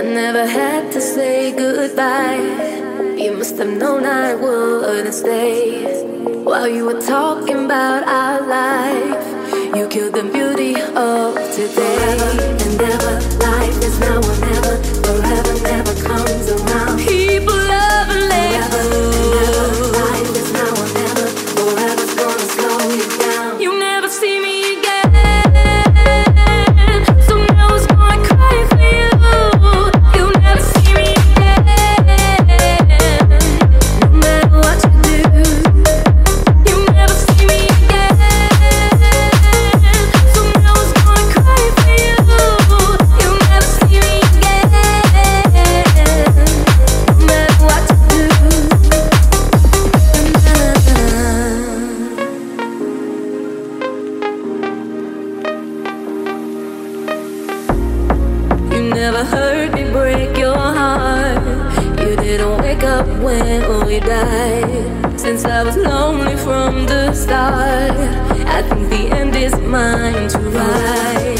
never had to say goodbye. You must have known I wouldn't stay. While you were talking about our life, you killed the beauty of today. Forever and ever, life is now or never. Forever never comes around. People love and let go. Forever and ever, life is now or never. Forever's gonna slow you down. You never see me again, so now it's gonna cry for you. You never see me again, no matter what you do. You never see me again, so now it's gonna cry for you. You never see me again, no matter what you do. You never heard me break your heart. You didn't wake up when we died. Since I was lonely from the start, I think the end is mine to ride.